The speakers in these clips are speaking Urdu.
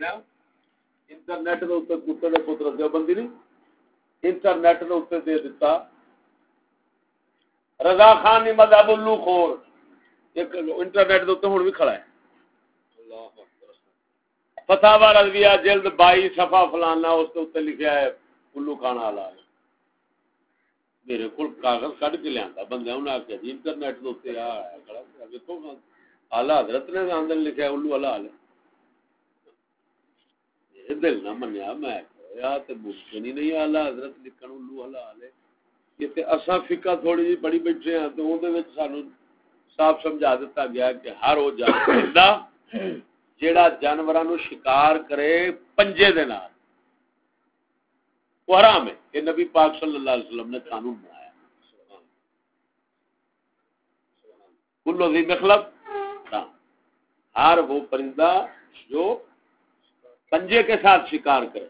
دیا انٹرنیٹ کے اتنے کتے کے پتر دیو بندی نہیں انٹرنیٹ کے اتنے دے دیتا رضا خان نے مذہب الو خور ایک انٹرنیٹ کے اتنے ہوں بھی کھڑا ہے فتاوا رضویہ جلد 22 صفحہ فلانا اس کے اتنے لکھا ہے الو کھانا حلال میرے کو کاغذ کٹ کے لیا بندے انہیں آخیا جی انٹرنیٹ کے اتنے دیکھو آلہ حضرت نے آندر لکھا الو حلال میرے دل نہ منیا میں ممکن ہی نہیں آلہ حضرت لکھن الو حلال ہے اصا فقہ تھوڑی جی بڑی بیٹھے ہیں تو وہ سانو صاف سمجھا دیتا گیا کہ ہر وہ جانور جیڑا جانوراں نو شکار کرے پنجے دے نال وہ حرام ہے کہ نبی پاک صلی اللہ علیہ وسلم نے قانون بنایا کلو ذی مخلب ہر وہ پرندہ جو پنجے کے ساتھ شکار کرے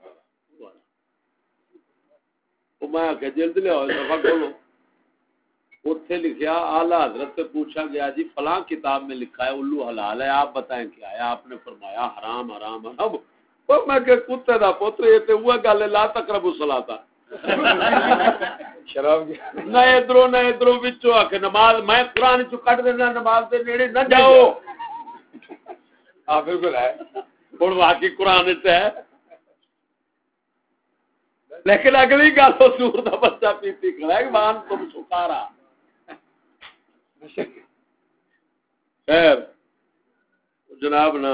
وہ میں کہ جلد لے آؤ صفحہ کھولو اتنے لکھیا اعلی حضرت سے پوچھا گیا جی فلاں کتاب میں لکھا ہے الو حلال ہے آپ بتائیں کیا ہے آپ نے فرمایا حرام حرام حرام تو میں کہ کتے دا پتر یہ تے وہ گل لا تقربوا الصلاۃ شراب نہ ادھروں وچوں آ کے نماز میں قرآن چ کٹ دینا نماز دے نیڑے نہ جاؤ بالکل ہے ہن واقعی قرآن وچ ہے لیکن اگلی گل تو سور دا بچہ پیتی کھڑا ہے مان تم سکارا خیر جناب نا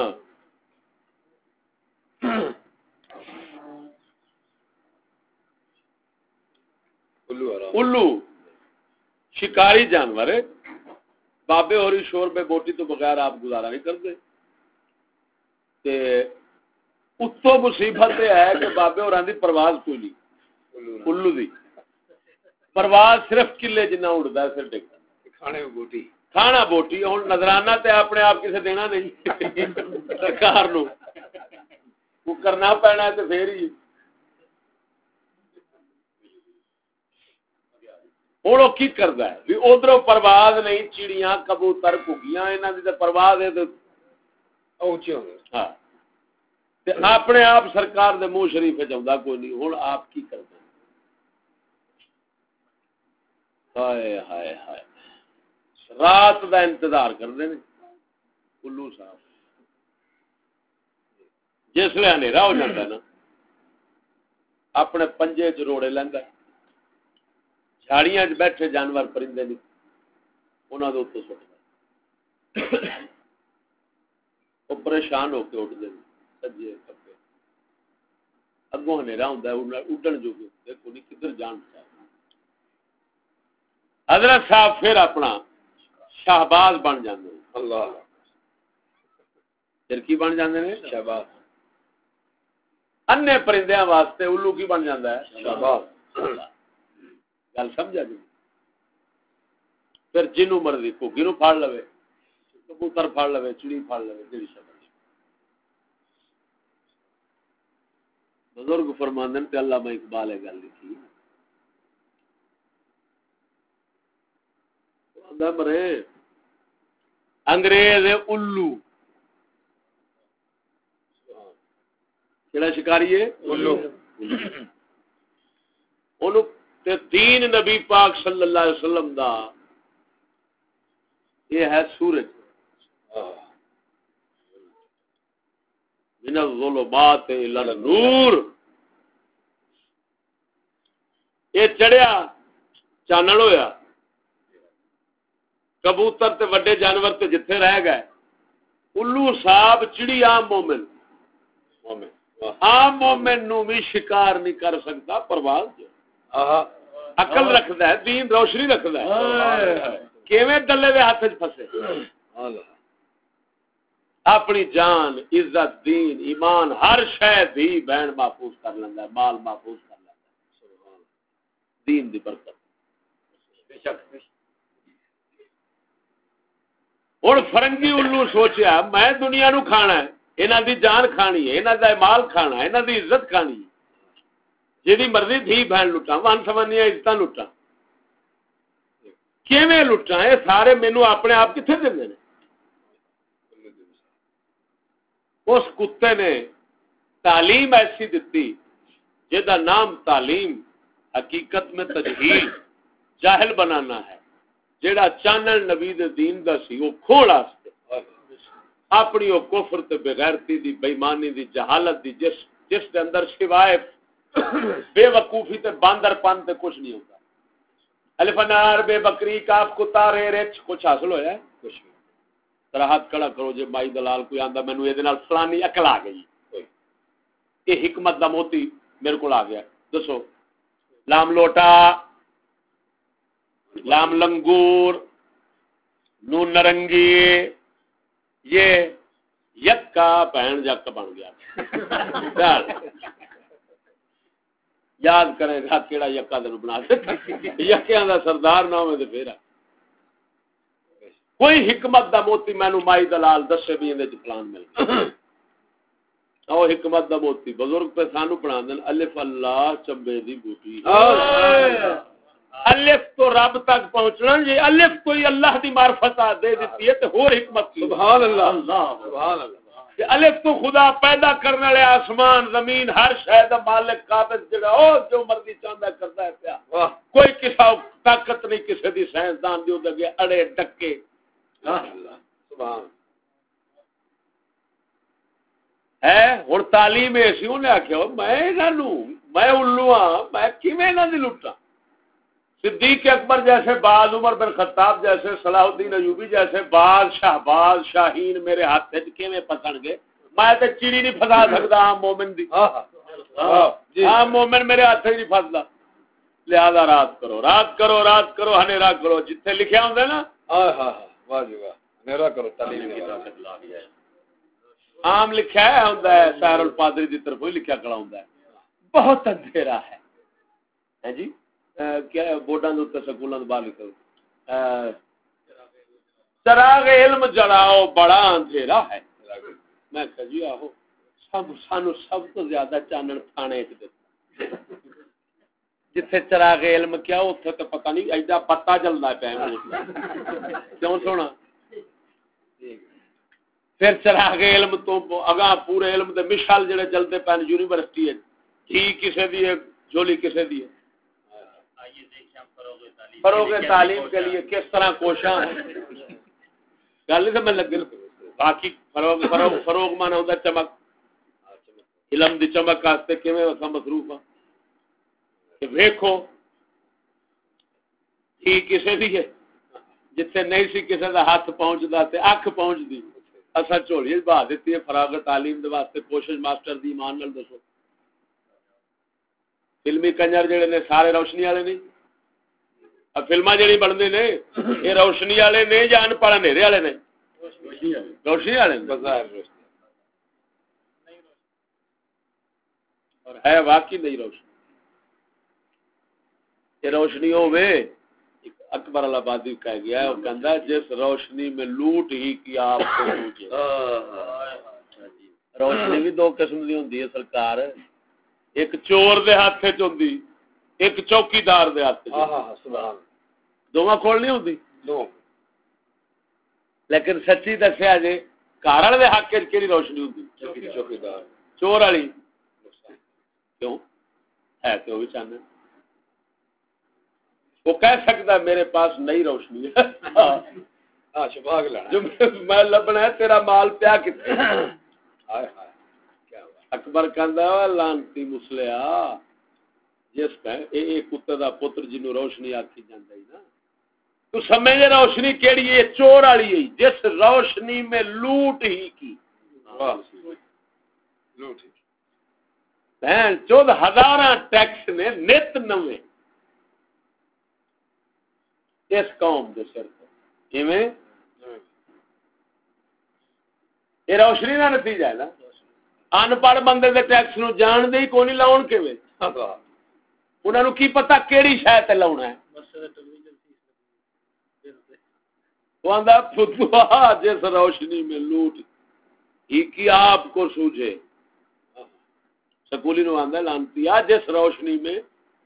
الو شکاری جانور ہے بابے ہوری شور میں بوٹی تو بغیر آپ گزارا نہیں کرتے اتو مصیبت یہ ہے کہ بابے ہوراں دی پرواز کوئی نہیں الو دی پرواز صرف کلے جنہ اڑدا ہے پھر ڈگدا کھانے بوٹی کھانا بوٹی ہن نظرانہ تے اپنے آپ کسے دینا نہیں سرکار نو وہ کرنا پینا ہے تے پھر ہی ہوں وہ کی کرتا ہے بھی ادھر پرواز نہیں چڑیاں کبوتر گھگیاں یہاں کی پرواز ہے اونچے ہو گئے ہاں اپنے آپ سرکار دے منہ شریف چاہتا کوئی نہیں ہوں آپ کی کرتے ہیں ہائے ہائے ہائے رات دا انتظار کرتے ہیں الو صاحب جس لیے ہنیرا ہو جاتا ہے نا اپنے پنجے چ روڑے لینا جھاڑیاں چ بیٹھے جانور پرندے نہیں انہوں نے اتوں سٹتا وہ پریشان ہو کے اٹھتے ہیں سجے کبے اگوں ہنیرا ہوں اڈن جو دیکھو نہیں کدھر جان چاہیے حضرت صاحب پھر اپنا شہباز بن جاندے ہیں اللہ پھر کی بن جاندے ہیں شہباز انے پرندیاں واسطے الو کی بن جاندا ہے شہباز گل سمجھا جی پھر جنوں مرضی گھوگی نو پھڑ لوے کبوتر پھڑ لوے چڑی پھڑ لوے جڑی شے بزرگ فرماندن تے علامہ اقبال ہے گل لکھی اندا مرے انگریز الو کیڑا شکاری ہے الو اونوں تے دین نبی پاک صلی اللہ علیہ وسلم دا یہ ہے سورج من الظلمات الى النور یہ چڑھیا چانن ہویا کبوتر تے وڈے جانور تے جتھے رہ گئے الو صاحب چڑی عام مومن عام مومن نو بھی شکار نہیں کر سکتا پرواز عقل رکھدا ہے دین روشنی رکھدا ہے کیویں دلے دے ہاتھ وچ پھسے اپنی جان عزت دین ایمان ہر شے دی بہن محفوظ کر لیندا ہے مال محفوظ کر لیندا ہے سبحان دین دی برکت بے شک ہن فرنگی الو سوچیا میں دنیا نو کھانا ہے انہاں دی جان کھانی ہے انہاں دا مال کھانا ہے انہاں دی عزت کھانی ہے جیدی مرضی تھی بہن لٹاں ون سمانیاں عزتاں لٹاں کیویں لٹاں اے سارے مینوں اپنے آپ کتھے دیندے نے اس کتے نے تعلیم ایسی دیتی جہاں نام تعلیم حقیقت میں تجہیل جاہل بنانا ہے، جیڑا چانل نبی دے دین دا سی وہ کھوڑ واسطے اپنی وہ کفر تے بغیرتی دی بےایمانی دی جہالت دی جس دے اندر سوائے بے وقوفی تے باندر پن تے کچھ نہیں ہوتا. الف انار بے بکری کاف کتا رے رچ کچھ حاصل ہویا ہے؟ کچھ نہیں. ذرا ہاتھ کھڑا کرو جے مائی دلال کوئی آندا مینوں اے دے نال فلانی عقل آ گئی، یہ حکمت دا موتی میرے کو آ گیا، دسو. لام لوٹا، لام لنگور، نون نرنگی، یہ یکا بہن جک بن گیا. یاد کرے گا کیڑا یکا دن بنا یکیاں دا سردار نہ ہوے تے پھر کوئی حکمت دا موتی مینوں مائی دلال دسے بھی اندے وچ پلان مل گیا. او حکمت دا موتی بزرگ پہ سانو پڑھا دین الف اللہ چمبے دی بوٹی. الف تو رب تک پہنچنا، یہ الف تو ہی اللہ دی معرفت دے دیتی ہے تے ہور حکمت کی. سبحان اللہ سبحان اللہ. الف تو خدا پیدا کرنے والے آسمان زمین ہر شے دا مالک قابض جڑا او جو مرضی چاہندا کردا ہے پیا. کوئی کسا طاقت نہیں کسے دی سائنسدان دی اودے اگے اڑے ڈکے. سبحان ہے. ہن تعلیم ایسی انہیں آکھیا میں الو ہاں میں کیویں انہاں دی لٹاں. صدیق اکبر جیسے باز، عمر بن خطاب جیسے، صلاح الدین ایوبی جیسے باز شاہین میرے ہاتھ وچ کیویں پھسن گے؟ میں تے چڑی نہیں پھسا سکدا عام مومن دی. عام مومن میرے ہاتھ ہی نہیں پھسدا. لہذا رات کرو ہنیرا کرو جتھے لکھیا ہوندا نا واہ جی واہ ہنیرا کرو تعلیم عام لکھیا ہوندا ہے سیر الپادری دی طرف ہی لکھیا کھڑا ہوندا ہے بہت اندھیرا ہے. ہیں جی کیا بورڈاں دے اوپر سکولاں دے باہر لکھو چراغ علم جلاؤ بڑا اندھیرا ہے. میں کہا جی آہو سانو سب تو زیادہ چانن تھانے وچ دتا جتھے چراغ علم کیا اوتھے تے پتہ نہیں ایڈا پتا جلدا پیا کیوں سونا. پھر چراغ علم تو اگاں پورے علم دے مشال جڑے جلدے پے یونیورسٹی ہے ٹھی کسے دی ہے جھولی کسے دی ہے. فروغ تعلیم کے لیے کس طرح کوشاں ہیں گل نہیں سمجھ لگے. باقی فروغ مانا ہوتا چمک، علم دی چمک واسطے کیویں اساں مصروف ہاں کہ ویکھو ٹھی کسے دی ہے جتھے نہیں سی کسے دا ہاتھ پہنچدا تے اکھ پہنچدی اساں جھولی بہا دتی ہے. فراغ تعلیم دے واسطے کوشش ماسٹر دی ایمان نال دسو. فلمی کنجر جڑے نے سارے روشنی والے نہیں. فلما جڑی بنتے نے یہ روشنی والے نے یا ان پڑھ اندھیرے والے نے؟ روشنی والے اور ہے واقعی نہیں روشنی. یہ روشنی ہوے اکبر آبادی کہہ گیا ہے وہ کہندا ہے جس روشنی میں لوٹ ہی کی آپ کو روشنی بھی دو قسم دی ہوندی ہے سرکار. ایک چور دے ہاتھ وچ ہوندی ایک چوکیدار دے ہاتھ وچ. سبحان دونوں کول نہیں ہوندی لیکن سچی دسیا جی گھر والے حق وچ کیڑی روشنی ہوندی؟ چوکیدار. چور والی کیوں ہے تو وہ بھی چاہنا وہ کہہ سکتا میرے پاس نئی روشنی ہے جو میں لبنا ہے تیرا مال پیا کتنے. اکبر کہندا لانتی مسلیا جس کتے دا پتر جنوں روشنی آکھی جاندا ہے نا تو سمجھ روشنی کیڑی ہے؟ چور والی ہے جس روشنی میں لوٹ ہی کی. لوٹ ہی بہن 14,000 ٹیکس نے نت نویں اس قوم دے سر کیویں یہ روشنی کا نتیجہ ہے نا. ان پڑھ بندے دے ٹیکس نو جان دے کوئی نہیں لاؤن کیویں انہاں نو کی پتہ کیڑی شے تے لاونا ہے. وہ آندا فتوا جس روشنی میں لوٹ ہی کی آپ کو سوجھے. سکولی نو آندا لانتیا جس روشنی میں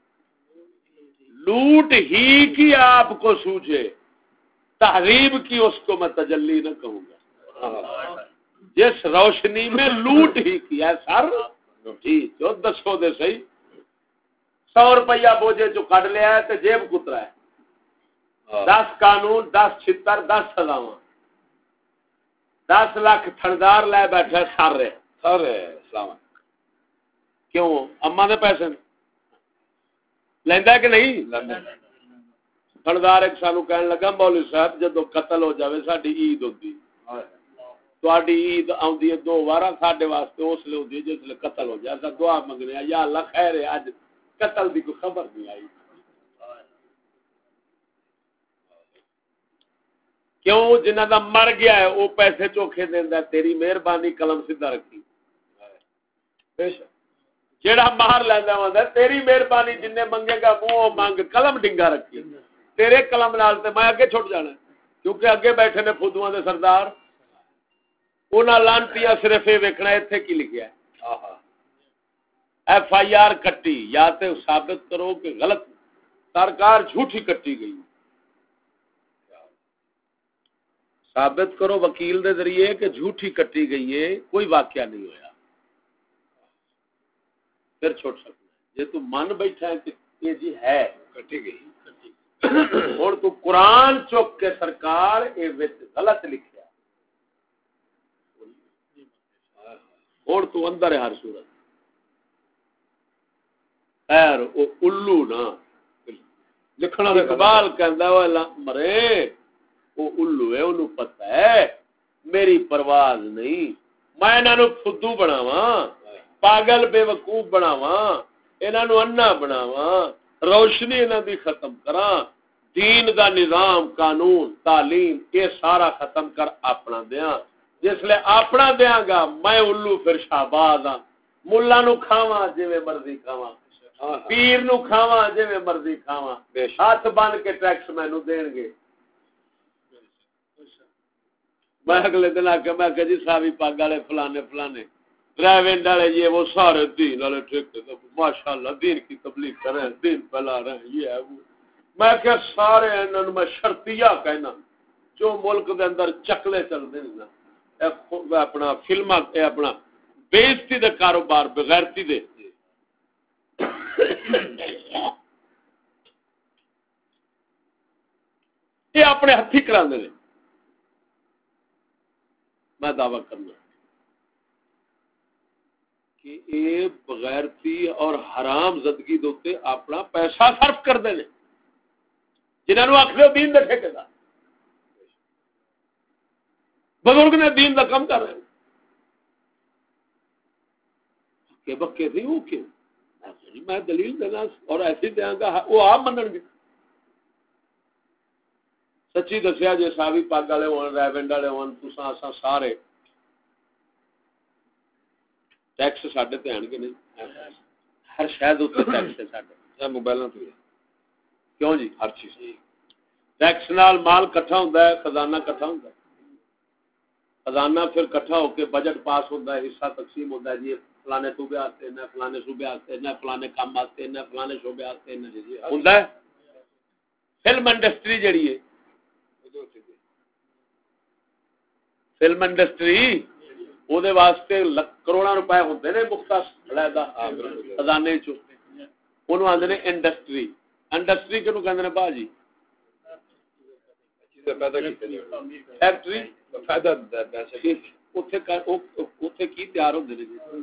لوٹ ہی کی آپ کو سوجھے تہذیب کی اس کو میں تجلی نہ کہوں گا. جس روشنی میں لوٹ ہی کیا سر جی جو دسو دے صحیح 100 روپیہ بوجھے جو کٹ لیا ہے تو جیب کترا ہے 10 قانون 10 چھتر 10 سزاواں 10 لاکھ تھندار لے بیٹھا سارے اسلام کیوں اما دے پیسے لیندا کہ نہیں تھندار ایک سانو کہن لگا مولوی صاحب جدو قتل ہو جاوے ساڈی عید ہوندی تواڈی عید آندی ہے 2 وارا ساڈے واسطے اس لیے ہوندی جس لیے قتل ہو جائے اسا دعا منگنے یا اللہ خیر ہے اج قتل دی کوئی خبر نہیں آئی کیوں جنہ دا مر گیا ہے وہ پیسے چوکھے دیندا ہے تیری مہربانی قلم سیدھا رکھی بے شک جیڑا مہر لیندا ہوندا تیری مہربانی جن نے منگے گا منہ مانگ قلم ڈنگا رکھی تیرے قلم نال تے میں اگے چھٹ جانا کیونکہ اگے بیٹھے نے فدواں دے سردار انہاں لانتیاں صرف یہ ویکھنا ایتھے کی لکھیا ہے ایف آئی آر کٹی یا تے ثابت کرو کہ غلط سرکار جھوٹی کٹی گئی ثابت کرو وکیل دے ذریعے کہ جھوٹی کٹی گئی ہے کوئی واقعہ نہیں ہویا پھر چھوٹ سکتا ہے یہ تو من بیٹھا ہے کہ یہ جی ہے کٹی گئی اور تو قرآن چوک کے سرکار اے وچ غلط لکھیا اور تو اندر ہے ہر صورت خیر او الو نا لکھنا اقبال کہندا ہے مرے وہ الو ہے انہوں پتہ ہے میری پرواز نہیں میں انہاں نو فدو بناواں پاگل بے وقوف بناواں انہاں نو انا بناواں روشنی انہاں دی ختم کراں دین دا نظام قانون تعلیم یہ سارا ختم کر اپنا دیاں جس لے اپنا دیاں گا میں الو پھر شہباز ہاں ملا نو کھاواں جویں مرضی کھاواں پیر نو کھاواں جویں مرضی کھاواں ہاتھ بن کے ٹیکس مینوں دین گے میں اگلے دن آ کے میں کہ جی ساوی پاگ والے فلانے فلانے ڈرائیونگ والے یہ وہ سارے دین والے ٹھیک ماشاء اللہ دین کی تبلیغ کر رہے ہیں دین پھیلا رہے ہیں یہ ہے وہ میں کہ سارے انہوں میں شرطیہ کہنا جو ملک دے اندر چکلے چل دے نا اپنا فلما اپنا بےزتی دے کاروبار بغیرتی دے یہ اپنے ہتھی کرا دے میں دعویٰ کرنا کہ یہ بغیرتی اور حرام زدگی دوتے اپنا پیسہ صرف کر دے جنہوں نے آخر دین دے ٹھیکے دا بزرگ نے دین دا کم کر رہے ہیں کہ بکے تھی وہ کیوں میں دلیل دینا اور ایسی دیاں گا وہ آپ منن گے سچی دسیا جی ساوی پگ والے ہون ریونڈ والے ہون تساں اساں سارے ٹیکس ساڈے تے آن کے نہیں ہر شاید اوتے ٹیکس ہے ساڈے موبائلاں تے کیوں جی ہر چیز ٹیکس نال مال اکٹھا ہوندا ہے خزانہ اکٹھا ہوندا ہے خزانہ پھر اکٹھا ہو کے بجٹ پاس ہوتا ہے حصہ تقسیم ہوتا ہے جی فلانے صوبے آتے ہیں فلانے صوبے آتے ہیں فلانے کام آتے ہیں فلانے شعبے آتے ہیں ہوتا ہے فلم انڈسٹری جڑی ہے فلم انڈسٹری وہ واسطے کروڑاں روپے ہوتے ہیں مختص علیحدہ خزانے چ انہوں آتے ہیں انڈسٹری انڈسٹری کنوں کہتے ہیں باجی فیکٹری کی تیار ہوتے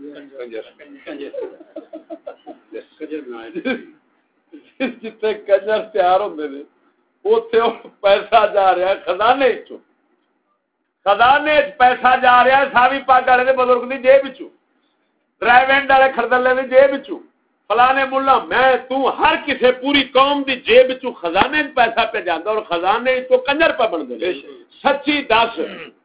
جتنے کنجر تیار ہوتے ہیں اتنے پیسہ جا رہا ہے خزانے خزانے پیسہ جا رہا ہے ساوی پاگ والے بزرگ کی جیب ڈرائیونڈ والے خردلے کی جیب فلانے ملا میں ہر کسی پوری قوم دی جیب خزانے پیسہ پہ جانا اور خزانے تو کنجر پہ بن دے سچی دس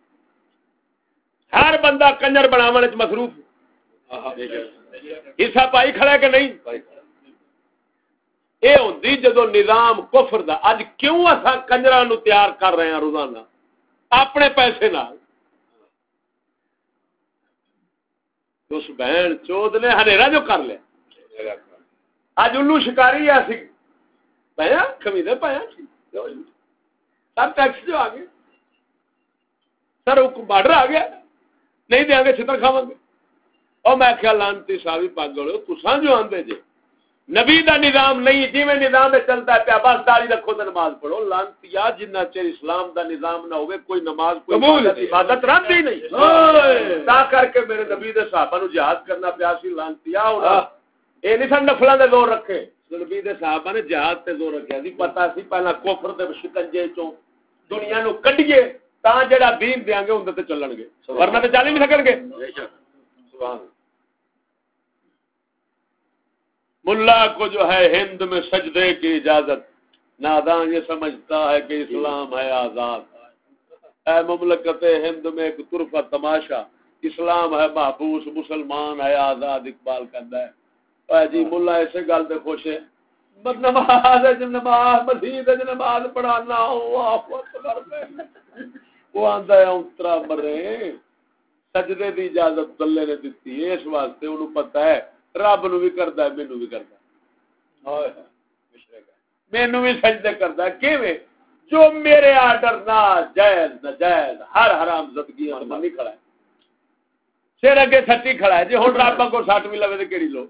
ہر بندہ کنجر بناونے مصروف حصہ پائی کھڑا کہ نہیں یہ ہوندی جدو نظام کفر دا اج کیوں اساں کنجراں نو تیار کر رہے ہیں روزانہ اپنے پیسے نال اس بہن چود نے ہنیرا جو کر لیا اج الو شکاری ہے سی پایا کمینے پایا سب ٹیکس جو آ گئے سر بارڈر آ گیا نہیں دیں گے چھتر کھاواں گے. اور میں خیال لانتی صاحب پاگل ہو تساں جو آندے جے نبی دا نظام نہیں جی میں نظام میں چلتا ہے پیا بس داڑھی رکھو تے نماز پڑھو. لانتیا جنہ چر اسلام دا نظام نہ ہوئے کوئی نماز کوئی عبادت رہندی نہیں. تا کر کے میرے نبی دے صحابہ نو جہاد کرنا پیا سی. لانتیا ہونا اے نہیں سن نفلاں دے زور رکھے. نبی دے صحابہ نے جہاد تے زور رکھیا سی. پتہ سی پہلا کفر دے شکنجے چوں دنیا نو کڈیے تا جڑا دین دیاں گے اون تے چلن گے ورنہ تے چل ہی نہیں سکن گے. سبحان ملا کو جو ہے ہند میں سجدے کی اجازت نادان یہ سمجھتا ہے کہ اسلام ہے آزاد. اے مملکت ہند میں ایک طرفہ تماشا اسلام ہے محبوس مسلمان ہے آزاد. اقبال کہتا ہے اے جی ملا ایسے گل دے خوش ہے نماز مسجد نماز پڑھانا وہ آندا ہے اترا مرے سجدے دی اجازت اللہ نے دتی ہے اس واسطے انہوں پتہ ہے رب نو بھی کردا ہے مینوں بھی کردا ہے. ہائے مینوں بھی سجدے کردا ہے کیویں جو میرے آرڈر نہ جائز ناجائز ہر حرام زدگی اور منی کھڑا ہے. سر اگے سٹی کھڑا ہے جی ہن رب کو سٹ بھی لوے تے کیڑی لو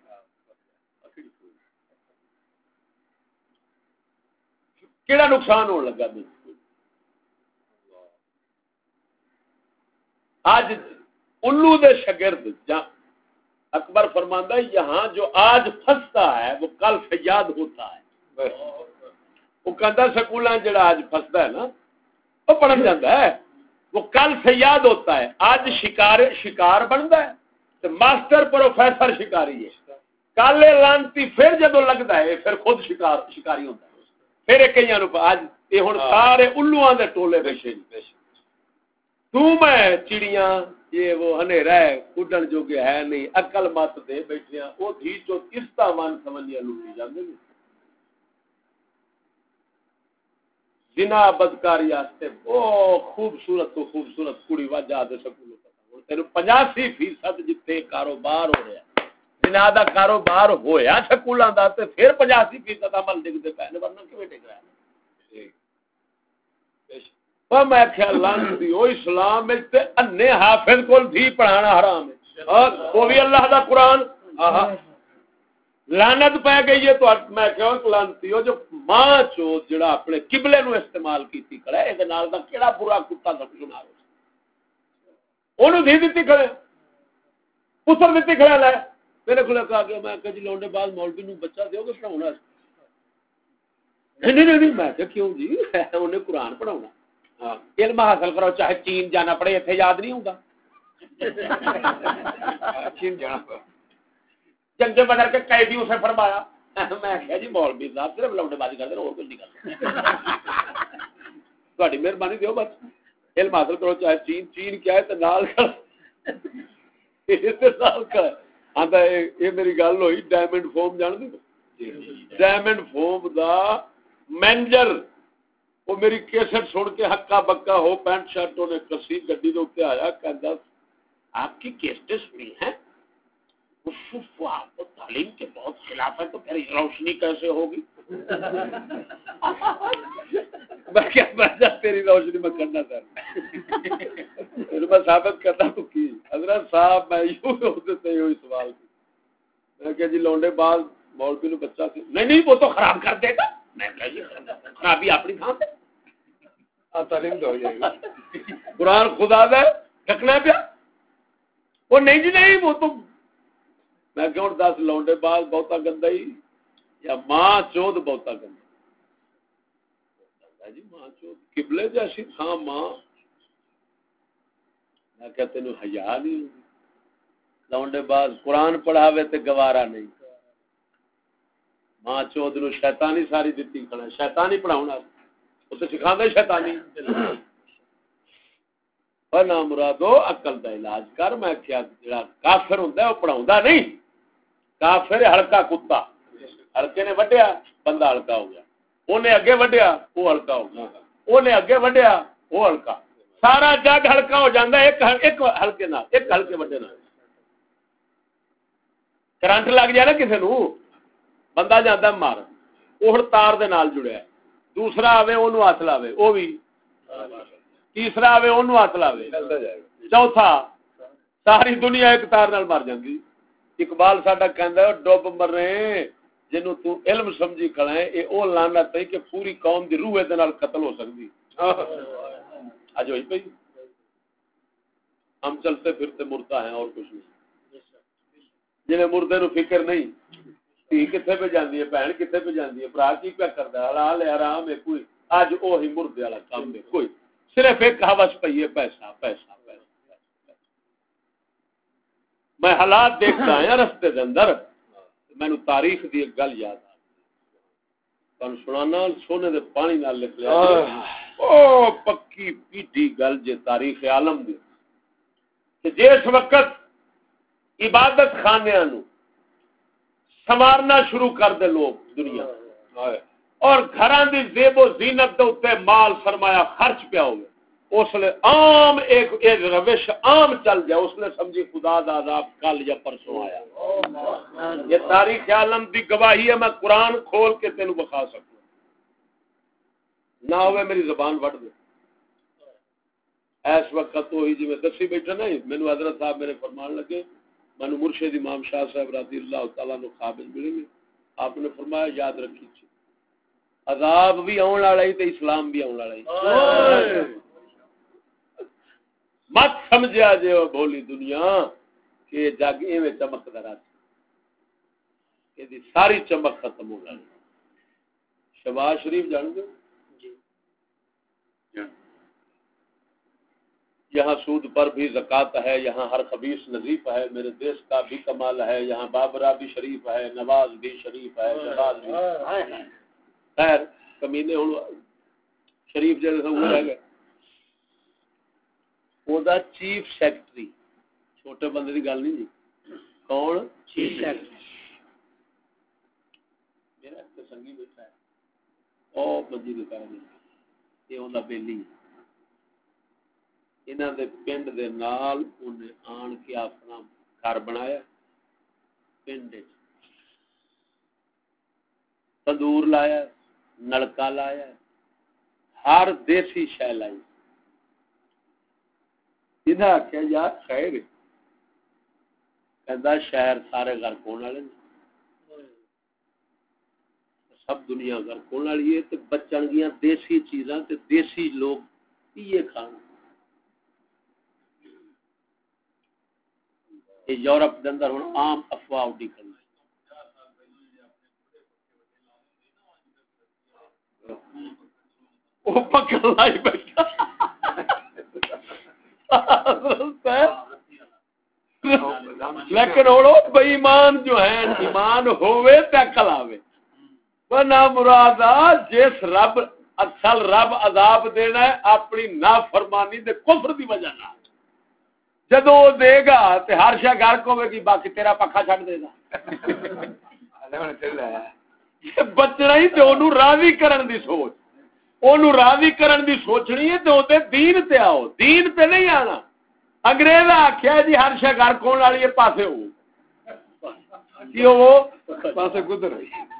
کیڑا نقصان ہون لگا. آج الو دے شاگرد اکبر فرماندہ ہے یہاں جو آج پھنستا ہے وہ کل فیاد ہوتا ہے. وہ کہتا سکولاں جڑا آج پھنستا ہے نا وہ پڑھن جاتا ہے وہ کل فیاد ہوتا ہے. آج شکار بنتا ہے تو ماسٹر پروفیسر شکاری ہے. کل لانتی پھر جدو لگتا ہے پھر خود شکاری ہوتا ہے. پھر کئی آج یہ ہوں سارے الواں دے ٹولے بیٹھے تو میں چڑیاں یہ وہ ہنیرا ہے اڈن جو کہ ہے نہیں عقل مت دے بیٹھیاں وہ دھی چو کستا ون سمجھیاں لوٹی جاندے نے. زنا بدکاری واسطے وہ خوبصورت تو خوبصورت کڑی وجہ دے سکول پتہ تینو 85% جتنے کاروبار ہو رہا زنا دا کاروبار ہویا سکولاں دا تے پھر 85% عمل ڈگدے پے نے ورنہ کیویں ڈگ رہا ہے. اور میں خیال لانتی او اسلام وچ تے انے حافظ کول بھی پڑھانا حرام ہے. وہ بھی اللہ دا قرآن لعنت پہ گئی ہے. تو میں کہوں لانتی ہو جو ماں چوت جڑا اپنے قبلے نو استعمال کیتی کھڑا ہے اے نال دا کیڑا برا کتا سب سنا اونوں دھی دتی کھڑے پتر دتی کھڑا لے میرے کول کہا کہ میں کہ جی لونڈے بعد مولوی نو بچہ دیو گے پڑھاونا نہیں میں کہ کیوں جی انہیں قرآن پڑھاونا علم حاصل کرو چاہے چین جانا پڑے اتنے یاد نہیں ہوگا. چین جانا جنگ بدر کے قیدی اسے فرمایا میں کہا جی مولوی صاحب صرف لوڈے بازی کرتے ہیں اور کچھ نہیں کرتے. تھوڑی مہربانی دیو بس علم حاصل کرو چاہے چین کیا ہے تو نال آتا یہ میری گل ہوئی ڈائمنڈ فوم جان دو ڈائمنڈ فوم دا مینیجر وہ میری کیسٹ سن کے ہکا بکا ہو پینٹ شرٹ نے کسی گڈی کے اتنے آیا کہتا آپ کی کیسٹیں سنی ہیں آپ کو تعلیم کے بہت خلاف ہے تو پھر روشنی کیسے ہوگی. میں کیا بجا تیری روشنی میں کرنا میں ثابت کرنا تو کی حضرت صاحب میں یوں ہوتے تھے یوں سوال میں کہ جی لونڈے بعد مولوی نے بچہ تھی نہیں وہ تو خراب کر دے گا. میں خرابی اپنی تھان پہ تعلیم تو ہو جائے گی. قرآن خدا دا ڈھکنا پیا وہ نہیں جی نہیں وہ تو میں کہوں 10 لونڈے بعد بہتا گندا ہی یا ماں چود بہتا گندا جی ماں چود قبلے جیسی تھا ماں میں کہ تینوں حیا نہیں لونڈے بعد قرآن پڑھاوے تے گوارا نہیں ماں چود نو شیطانی ساری دتی کھڑا شیطانی پڑھاونا وہ تو سکھاندا شیطانی اور نہ مرادو عقل دا علاج کر. میں کیا جڑا کافر ہوندا ہے وہ پڑھاوندا نہیں کافر ہلکا کتا ہلکے نے وڈیا بندہ ہلکا ہو گیا اونے اگے وڈیا وہ ہلکا ہو گیا اونے اگے وڈیا وہ ہلکا سارا جگ ہلکا ہو جاندا ہے ایک ہلکے نال ایک ہلکے وڈے نال. کرنٹ لگ جائے نا کسے نو بندہ جاندا مار وہ تار دے نال جڑیا دوسرا آوے اونوں ہاتھ لاوے وہ بھی تیسرا آوے اونوں ہاتھ لاوے چوتھا ساری دنیا ایک تار نال مر جاندی. اقبال ساڈا کہندا ہے ڈوب مر رہے جنوں تو علم سمجھی کھڑا ہے اے او لعنت ہے کہ پوری قوم دی روح دے نال قتل ہو سکدی. اج ہوئی پئی ہم چلتے پھرتے مردہ ہیں اور کچھ نہیں. جنہیں مردے نو فکر نہیں تھی کتنے پہ جاندی ہے بہن کتنے پہ جاندی ہے برا کی پیا کردا ہے حلال ہے حرام ہے کوئی اج وہی مردے والا کام ہے کوئی صرف ایک ہوس پئی ہے پیسہ پیسہ پیسہ. میں حالات دیکھتا ہوں رستے دے اندر مینوں تاریخ دی ایک گل یاد آ تانوں سنانا سونے دے پانی نال لکھ لیا او پکی پیٹی گل جے تاریخ عالم دی کہ جس وقت عبادت خانیاں نو سنوارنا شروع کر دے لوگ دنیا اور گھراں دی زیب و زینت دے اوتے مال سرمایہ خرچ پیا ہوے اس لئے عام ایک روش عام چل جائے اس لئے سمجھی خدا دا عذاب کل یا پرسوں آیا. یہ تاریخ عالم دی گواہی ہے. میں قرآن کھول کے تینوں بخا سکوں نہ ہوئے میری زبان وٹ دے. اس وقت تو ہی جی میں دسی بیٹھا نہیں مینوں حضرت صاحب میرے فرمان لگے مینوں مرشد امام شاہ صاحب رضی اللہ تعالیٰ عنہ قابل ملے گے. آپ نے فرمایا یاد رکھی عذاب بھی آن والا ہی تے اسلام بھی آن والا ہی. مت سمجھا جے بولی دنیا کہ جگ ایویں چمکدا رہا یہ ساری چمک ختم ہو گئی. شہباز شریف جان گے یہاں سود پر بھی زکات ہے یہاں ہر خبیث نظیف ہے میرے دیش کا بھی کمال ہے یہاں بابرا بھی شریف ہے نواز بھی شریف ہے شہباز بھی خیر کمینے ہوں شریف جیسے وہ رہ گئے. وہ دا چیف سیکرٹری چھوٹے بندے کی گل نہیں جی کون چیف سیکرٹری میرا ایک سنگی بیٹھا ہے او بجی دے کہا نہیں یہ ہوندا بیلی انہاں دے پنڈ دے نال انہیں آن کے اپنا گھر بنایا پنڈ تندور لایا نلکا لایا ہر دیسی شے لائی. انہاں آخیا یار خیر کہندا شہر سارے گھر کون والے سب دنیا گھر کون والی ہے تے بچن گیاں دیسی چیزاں تے دیسی لوگ پیے کھان. یہ یورپ دے اندر ہن عام افواہ اڈی کھڑی او پکڑ لائی بیٹھا لیکن اوڑو بے ایمان جو ہیں ایمان ہوئے تے عقل آوے بنا مرادا جس رب اصل رب عذاب دینا ہے اپنی نافرمانی دے کفر دی وجہ نال جدو دے گا تے ہر شے گھر کو ہوے گی باقی تیرا پکھا چھڈ دے گا بچنا ہی تے اونوں راضی کرن دی سوچ اونوں راضی کرن دی سوچنی ہے تے اودے دین تے آؤ دین تے نہیں آنا. انگریز آکھیا جی ہر شے گھر کون والی ہے پاسے ہو کی ہو پاسے گزر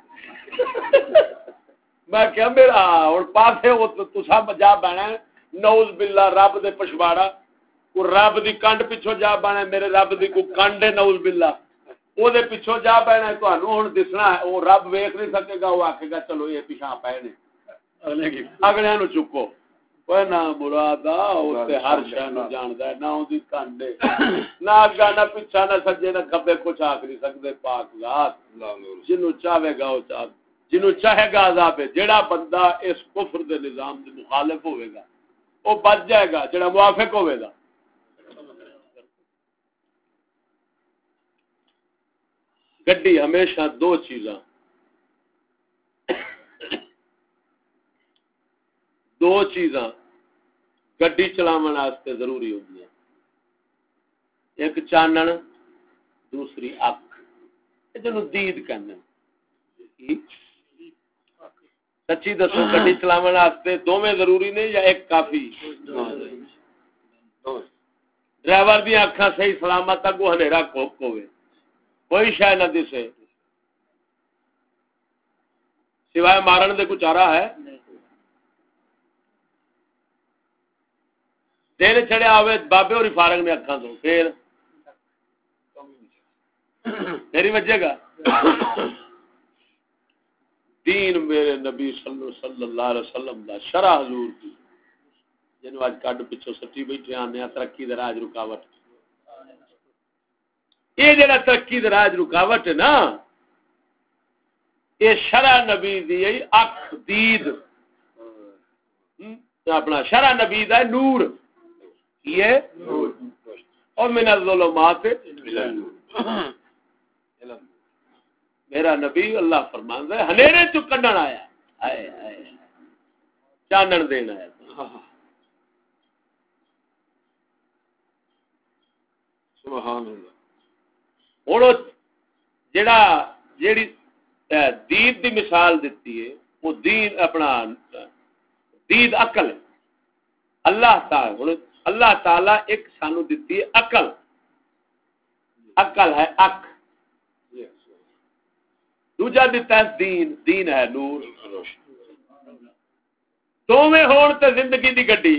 میں کیا میرا ہن پاسے ہو تساں جا بہنا نعوذ باللہ رب دے پچھواڑا کو رب دی کنڈ پیچھے جا بہنا میرے رب دی کو کنڈ ہے نعوذ باللہ او دے پیچھے جا بہنا تانوں ہن دسنا ہے او رب ویکھ نہیں سکے گا او آکھے گا چلو یہ پیچھے پے نے اگلے نو چکو اوے نا مرادا اوتے ہر شے نو جاندا ہے نہ اودی کنڈ نہ اگا نہ پیچھے نہ سجے نہ کھبے کچھ آکھ نہیں سکدے پاک ذات جنوں چاہے گا او چاہ جنوں چاہے گا عذاب ہے. جیڑا بندہ اس کفر دے نظام دے مخالف ہوے گا او بچ جائے گا جیڑا موافق ہوے گا. گڈی ہمیشہ دو چیزاں گڈی چلاون واسطے ضروری ہوندی ہیں ایک چانن دوسری اکھ جنوں دید کہندے ہیں. سچی دسو گڈی چلاون واسطے دوویں ضروری نے یا ایک کافی؟ ڈرائیور دی اکھاں صحیح سلامت اگوں ہنیرا کھوک ہوے کوئی شے نہ دسے سوائے مارن دے کچھ چارہ ہے دن چڑھیا ہوئے بابے ہوری فارغ نے اکھاں تو پھر میری وجہ گا دین میرے نبی صلی اللہ علیہ وسلم دا شرع حضور کی جنوں اج کڈ پچھو سٹی بیٹھے آنے ترقی دا راج رکاوٹ یہ جڑا ترقی دا راج رکاوٹ ہے نا یہ شرع نبی دی اکھ دید اپنا شرع نبی دا نور یہ اور من الظلمات میرا نبی اللہ فرماندا ہے ہنیرے چ کڈن آیا ہائے ہائے چانن دین آیا سبحان اللہ ہن جڑا جیڑی دید دی مثال دیتی ہے وہ دین اپنا دید عقل ہے اللہ تعالی ایک سانو دیتی ہے عقل عقل ہے اک دوجا دیتا ہے دین ہے نور دوویں ہون تے زندگی دی گڈی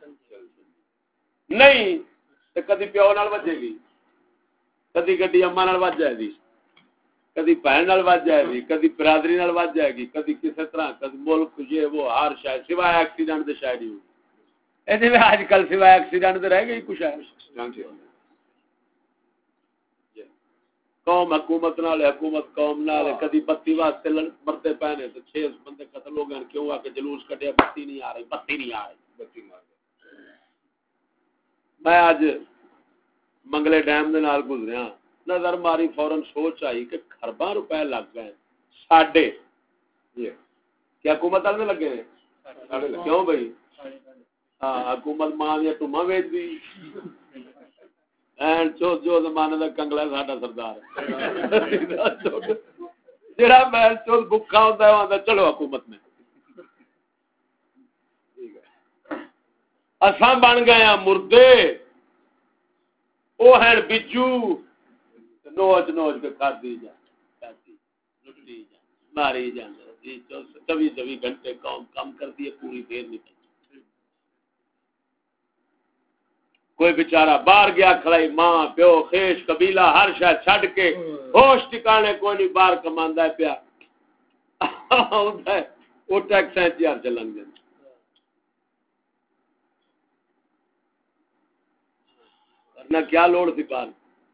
نہیں تے کدی پیو نال وجے گی کدی گڈی اماں نال وج جائے گی کدی بہن نال وج جائے گی کدی برادری نال وج جائے گی کدی کسی طرح کدی ملک یہ وہ ہر شاید سوائے ایکسیڈنٹ دے شاید ہی ایسے میں آج کل سوائے ایکسیڈنٹ دے رہ گئی کچھ ہے قوم حکومت نال حکومت قوم نال کدی بتی واسطے مرتے پے نے تے 6 بندے قتل ہو گئے کیوں آ کے جلوس کڈیا بتی نہیں آ رہی بتی مار میں اج منگلے ڈیم دے نال گزریا نظر ماری فورن سوچ آئی کہ خرباں روپے لگ گئے ساڈے کیا حکومت والے لگے ہیں کیوں بھائی ہاں حکومت ماں دیا ٹوما ویچ دی جو زمانے کا کنگلا ساڈا سردار جڑا محل چوت بکھا ہوتا ہے وہ چلو حکومت میں اساں بن گئے ہیں مردے وہ ہیں بجو نوچ نوچ کے کھادی جا لٹی جا ماری جاندے 24 گھنٹے قوم کام کرتی ہے پوری دیر نہیں کوئی بیچارہ باہر گیا کھڑائی ماں پیو خیش قبیلہ ہر شاید چھڈ کے ہوش ٹکانے کوئی نہیں باہر کماندا ہے پیا وہ ٹیکس تیار چلن گے ورنہ کیا لوڑ تھی پال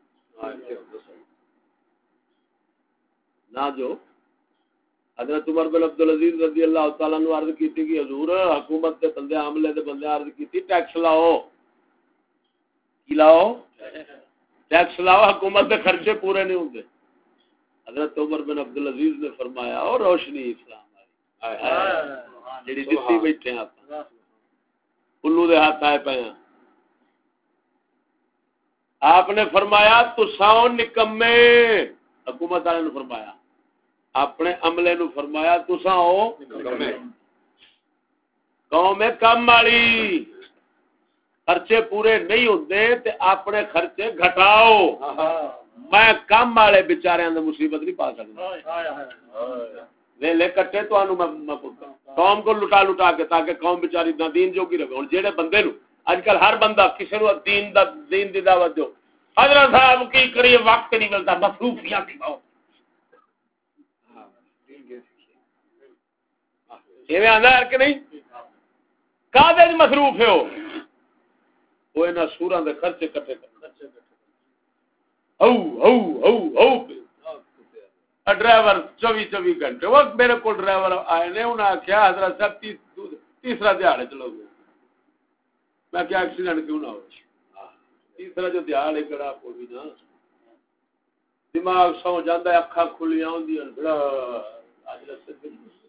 نہ جو حضرت عمر بن عبدالعزیز رضی اللہ تعالیٰ عنہ عرض کی تھی کہ حضور حکومت دے بندے عملے دے بندے عرض کی تھی ٹیکس لاؤ کی لاؤ ٹیکس لاؤ حکومت دے خرچے پورے نہیں ہوندے حضرت عمر بن عبدالعزیز نے فرمایا اور روشنی اسلام آئی جڑی دتی بیٹھے آپ الو دے ہاتھ آئے پے ہیں آپ نے فرمایا تساں نکمے حکومت والے نے فرمایا اپنے عملے نو فرمایا تساں او قوم کم والی خرچے پورے نہیں ہوندے تے اپنے خرچے گھٹاؤ میں کم والے بیچاریاں دے مصیبت نہیں پا سکدا ویلے کٹے تانوں میں قوم کو لٹا لٹا کے تاکہ قوم بیچاری نہ دین جو کی رہے ہن جڑے بندے نو اج کل ہر بندہ کسی نو دین دی دعوت دو حضرت صاحب کی کریے وقت نہیں ملتا مصروفیات کی بہت یہ آندا ہے کہ نہیں کاغذ مصروف ہے وہ انہاں سوراں دے خرچے کٹے او او او او ڈرائیور 24 گھنٹے وہ میرے کو ڈرائیور آئے نے انہاں آکھیا حضرت صاحب تیسرا دیہاڑے چلو گے میں کیا ایکسیڈنٹ کیوں نہ ہو تیسرا جو دیہاڑے کڑا کوئی نا دماغ سو جاندا ہے اکھاں کھلیاں ہوندیاں بڑا اج رستے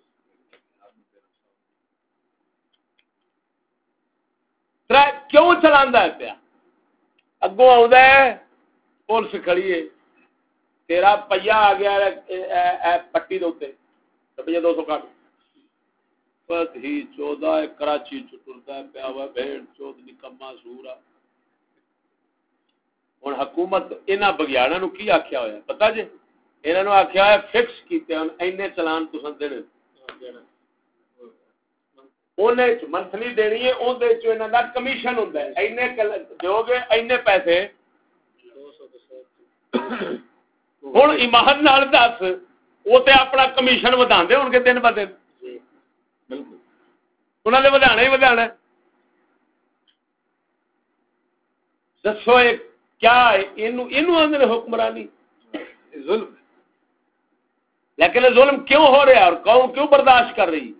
کیوں چلاندا ہے پیا اگوں آوندا ہے پولیس کھڑی ہے تیرا پہیا آ گیا ہے پٹی دے اوتے روپیہ 200 کاٹ بس ہی 14 کراچی چٹردا ہے پیا وا بھیڑ چوت نکما سورا ہن حکومت انہاں بگیاڑاں نو کی آکھیا ہویا پتہ جے انہاں نو آکھیا ہے فکس کیتے ہن اینے چلان تساں دینے اونے منتھلی دینی ہے اون دے چ انہاں دا کمیشن ہوندا ہے اینے دیو گے اینے پیسے ہوں ایمان نال دس وہ تے اپنا کمیشن وداندے ہون گے دن ب دن بالکل انہوں نے ودانا ہی ودانا دسو کیا آدھے حکمرانی ظلم لیکن ظلم کیوں ہو رہا اور قوم کیوں برداشت کر رہی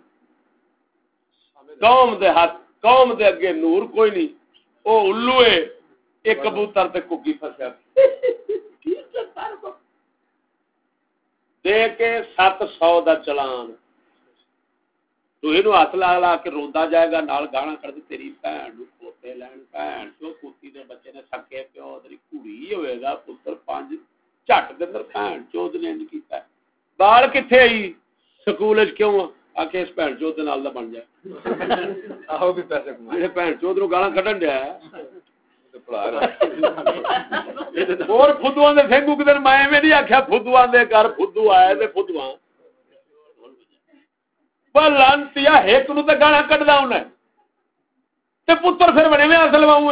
قوم دے ہاتھ قوم دے اگے نور کوئی نہیں وہ الو ہے ایک کبوتر تے ککی فسیا دے کے 700 دا چلان تو یہ ہاتھ لا لا کے روندا جائے گا نال گانا کر دے تیری بھن نو پوتے لین بھن جو کتی دے بچے نے سکے پیو تیری کڑی ہوئے گا پتر 5 جھٹ دے اندر بھن چود نے نہیں کیتا بال کتھے آئی سکول وچ کیوں آ کے اس بھن چود دے نال دا بن جائے آہو بھی پیسے کما جے بھن چود نو گانا کڈن دیا تے پڑھا رہا اور فدواں دے سنگو کدھر میں نہیں آکھیا فدواں دے گھر فدو آئے تے فدواں لانتیا ایک نو تے گانا کڈدا ہونا تے پتر پھر بنے میں اصل واؤں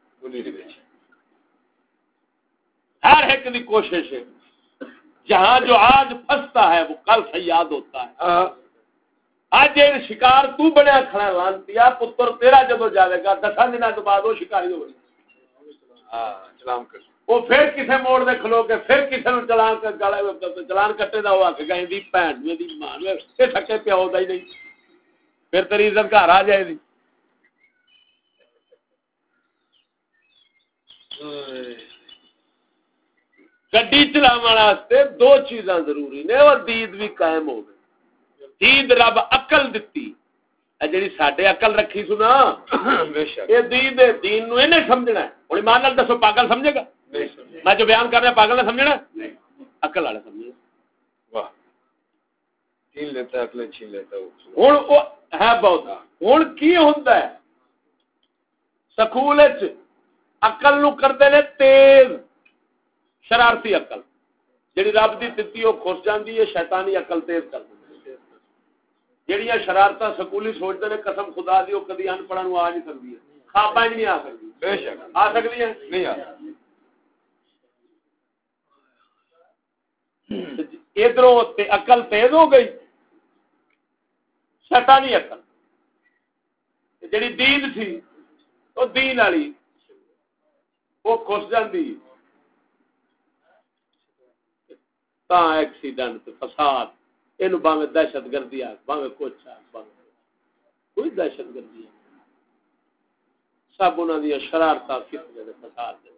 ہر ایک دی کوشش ہے جہاں جو آج پھنستا ہے وہ کل سیاد ہوتا ہے آج یہ شکار تو بنیا کھڑا لانتیا پتر تیرا جدو جاوے گا 10 دن تو بعد وہ شکاری ہو وہ پھر کسے موڑ دے کھلو کے پھر کسے نو چلان کٹے دا ہوا کہ کہیں دی بہن دی ماں یہ سکے پیو دا ہی نہیں پھر تیری عزت گھر آ جائے گی گڈی چلاون واسطے 2 چیزاں ضروری نے اور دید بھی قائم ہو گئی دید رب عقل دتی جڑی ساڈے عقل رکھی سو نا یہ دید دین نو نہیں سمجھنا ہے ہن ایمان نال دسو پاگل سمجھے گا میں جو بیان کر رہا پاگل نہ سمجھنا عقل والا سمجھے واہ چھین لیتا ہے عقل چھین لیتا ہے ہن ہے بہت ہن کی ہوندا ہے سکول وچ عقل نو کردے نے تیز شرارتی عقل جڑی رب دی دتی او کھس جاندی ہے شیطانی عقل تیز کر دیندی جڑیاں شرارتاں سکولی سوچدے نے قسم خدا دی او کدی ان پڑھن نو آ نہیں سکدی خواباں نہیں آ سکدی بے شک آ سکدی ہے نہیں آ ادھروں تے عقل تیز ہو گئی شیطانی عقل جڑی دین تھی او دین والی او کھس جاندی تا ایکسیڈنٹ فساد اینو باویں دہشت گردی آ باویں کچھ آ کوئی دہشت گردی ہے سب انہاں دی شرارتاں فتنے دے فساد دے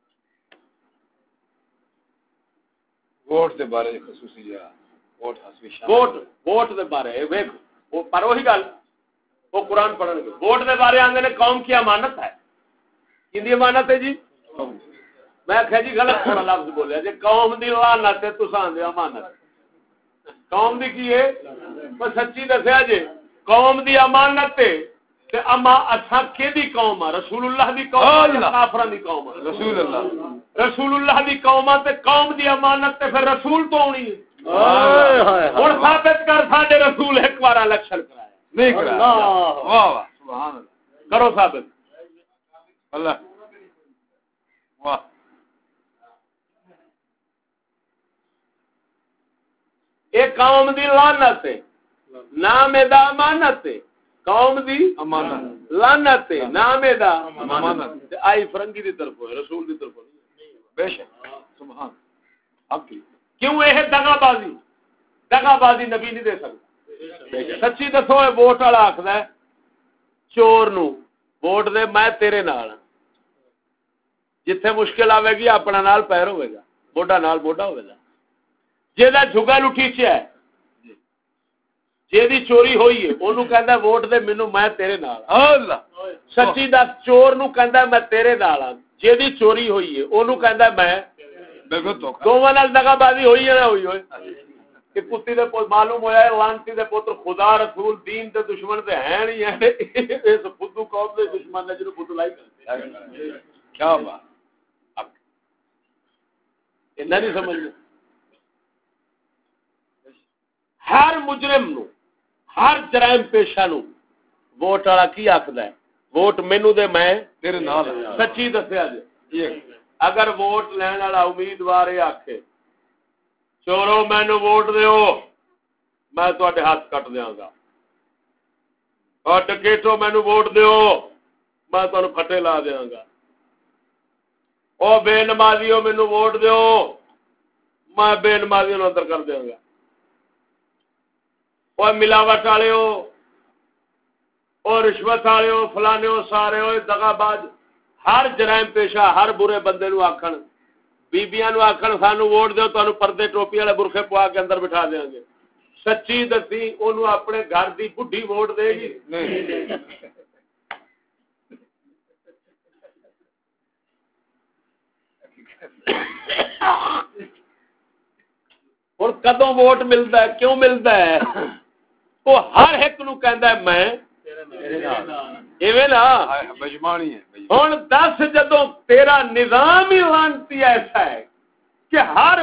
ووٹ دے بارے خصوصی جا ووٹ دے بارے ویکھ وہ پر وہی گل وہ قرآن پڑھن گے ووٹ دے بارے آندے نے قوم کی امانت ہے کیندی امانت ہے جی میں کہ جی غلط تھوڑا لفظ بولیا جی قوم دی لعنت ہے تساں دے امانت قوم دی کی ہے پر سچی دسیا جی قوم دی امانت ہے تے اما اساں کیدی قوم ہے رسول اللہ دی قوم ہے کافراں دی قوم ہے رسول اللہ دی قوم تے قوم دی امانت تے پھر رسول تو ہونی ہے ہن ثابت کر ساڈے رسول ایک بار الیکشن کرایا نہیں کرایا واہ واہ سبحان اللہ کرو ثابت اللہ واہ ایک قوم دی لعنت ہے نام دا امانت ہے قوم دی امانت لعنت ہے نام دا امانت آئی فرنگی دی طرف ہے رسول دی طرف نہیں بے شک سبحان حق کیوں یہ دغا بازی نبی نہیں دے سکتا سچی دسو ووٹ والا آکھدا ہے چور نو ووٹ دے میں تیرے نال جتھے مشکل آوے گی اپنا نال پیر ہوے گا موڈا نال موڈا ہوے گا جیدا جھگا لٹیچیا ہے جیدی چوری ہوئی ہے اونوں کہندا ووٹ دے مینوں میں تیرے نال اللہ سچی دس چور نو کہندا میں تیرے نال ہاں جیدی چوری ہوئی ہے اونوں کہندا میں بالکل دوواں نال دغا بازی ہوئی ہے نہ ہوئی ہوئے کہ کتی دے معلوم ہویا ہے لعنتی دے پتر خدا رسول دین دے دشمن تے ہیں نہیں ہے اس بدھو قوم دے دشمن نے جنوں بدھو لائی کرتے کیا بات انہاں نہیں سمجھنا ہر مجرم نو ہر جرائم پیشہ نو ووٹ والا کی آکھدا ہے ووٹ مینوں دے میں تیرے نال سچی دسیا جی اگر ووٹ لین والا امیدوار یہ آکھے چورو مینو ووٹ دیو میں تواڈے ہاتھ کٹ دیاں گا، اور ڈکیٹو مینو ووٹ دیو میں تانوں پھٹے لا دیاں گا، او بے نمازیو مینو ووٹ دیو میں بے نمازیوں اندر کر دیاں گا، او ملاوٹ والےو اور رشوت والےو فلانے سارے ہوئے دغا باز ہر جرائم پیشہ ہر برے بندے نو آکھن بیبیاں نو آکھن سانو ووٹ دیو تانوں پردے ٹوپی والے برخے پوا کے اندر بٹھا دیاں گے، سچی دسی اونوں اپنے گھر دی بڈھی ووٹ دے گی اور کدوں ووٹ ملتا ہے کیوں ملتا ہے وہ ہر ایک نو کہندا ہے میں ہوں دس جدوں تیرا نظام ہی لانتی ایسا ہے کہ ہر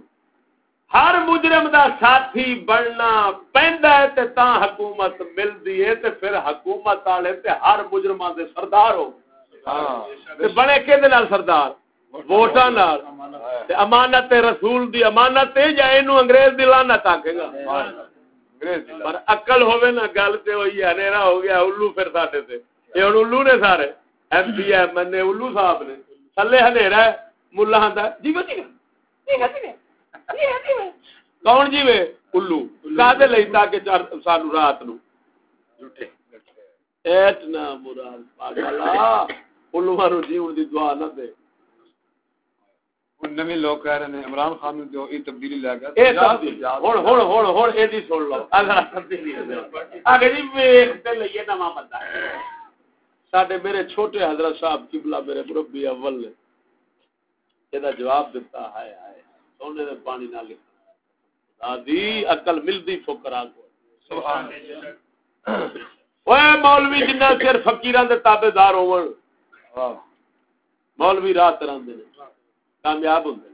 مجرم دا ساتھی بننا پیندا ہے تے تاں حکومت ملدی ہے تے پھر حکومت والے تے ہر مجرماں دے سردار ہو تے بنے کہدے نال سردار ووٹاں نال تے امانت رسول دی امانت ہے یا اینو انگریز دی لعنت آکھے گا پر عقل ہوے نا گل تے ہوئی ہنیرا ہو گیا الو پھر ساڈے تے اے ہن الو نے سارے ایم پی ایم نے الو صاحب نے تھلے ہنیرا ہے ملا ہندا جی کون جی وے الو کادے لئی تاکہ سانو رات نو ایت نا مراد پاگلا الو نو جیون دی دعا نہ دے نویں لوگ کہہ رہے ہیں عمران خان نے جو یہ تبدیلی لے گیا ہن ایدی سن لو اگر تبدیلی اگے جی ویکھتے لئیے نواں بندہ ساڈے میرے چھوٹے حضرت صاحب قبلہ میرے مربی اول نے یہ جواب دیتا ہے سونے دے پانی نہ لکھنا دی عقل ملدی فقراء کو سبحان اللہ اوے مولوی جنہ چر فقیراں دے تابعدار ہون مولوی رات رہندے نے کامیاب ہوندے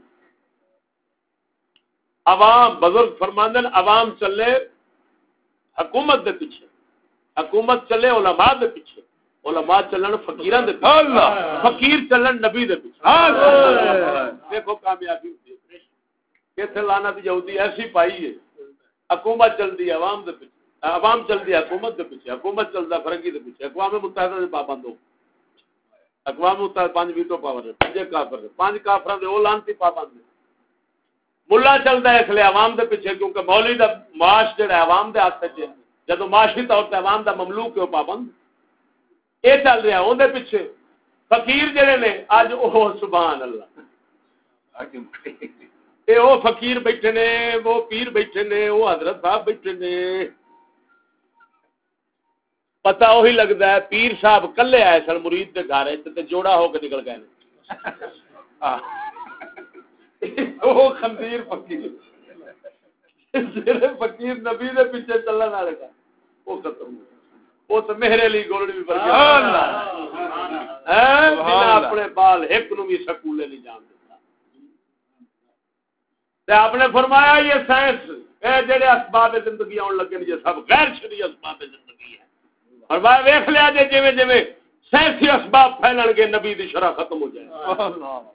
عوام بزرگ فرماندے نے عوام چلے حکومت دے پیچھے حکومت چلے علماء دے پیچھے علماء چلن فقیراں دے پیچھے اللہ فقیر چلن نبی دے پیچھے دیکھو کامیابی ہوندی ہے کیتھے لعنت یہودی ایسی پائی ہے حکومت چلدی عوام دے پیچھے عوام چلدی حکومت دے پیچھے حکومت چلدا فرنگی دے پیچھے اقوام متحدہ دے پابند ہو اقوام متحدہ 5 ویٹو پاور ہے 5 کافر ہے 5 کافراں دے او لعنتی پابند ہے ملا چلدا ہے اس لیے عوام دے پیچھے کیونکہ مولوی دا معاش جڑا عوام دے ہاتھ وچ ہے جدوں معاشی طور تے عوام دا مملوک ہے پابند اے چل رہا اون دے پیچھے فقیر جڑے نے اج او سبحان اللہ اے او فقیر بیٹھے نے وہ پیر بیٹھے نے وہ حضرت صاحب بیٹھے نے پتہ وہی لگتا ہے پیر صاحب کلے آئے سن مرید کے گھر تے جوڑا ہو کے نکل گئے وہ خنزیر فقیر فقیر نبی دے پیچھے چلن والے کا وہ ختم وہ تو میرے لیے گولڑی بھی بن گیا اپنے بال ایک نو بھی سکولے نہیں جان دیتا آپ نے فرمایا یہ سائنس جڑے اسباب زندگی آن لگے یہ سب غیر شرعی اسباب زندگی ہے فرمایا ویکھ لیا جے جویں جویں سائنسی اسباب پھیلن گے نبی دی شرع ختم ہو جائے